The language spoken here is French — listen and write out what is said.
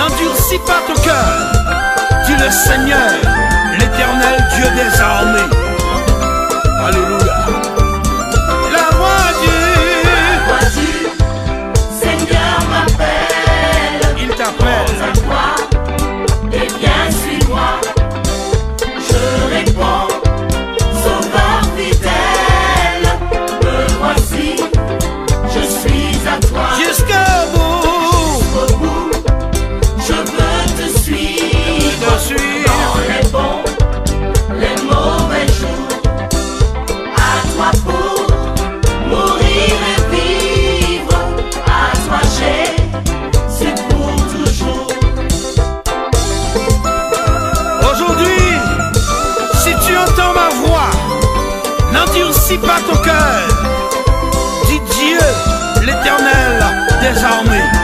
N'endurcis pas ton cœur, dis le Seigneur, l'Éternel Dieu des armées. Alléluia. La voix du Seigneur m'appelle. Il t'appelle. À toi, et viens, suis-moi. Je réponds, Sauveur fidèle, me voici, je suis à toi. Jusqu'au bout, je veux te suivre, dans les bons, les mauvais jours. À toi pour mourir et vivre, à toi c'est pour toujours. aujourd'hui, si tu entends ma voix, n'endurcis pas ton cœur. Dis Dieu, l'Éternel des armées.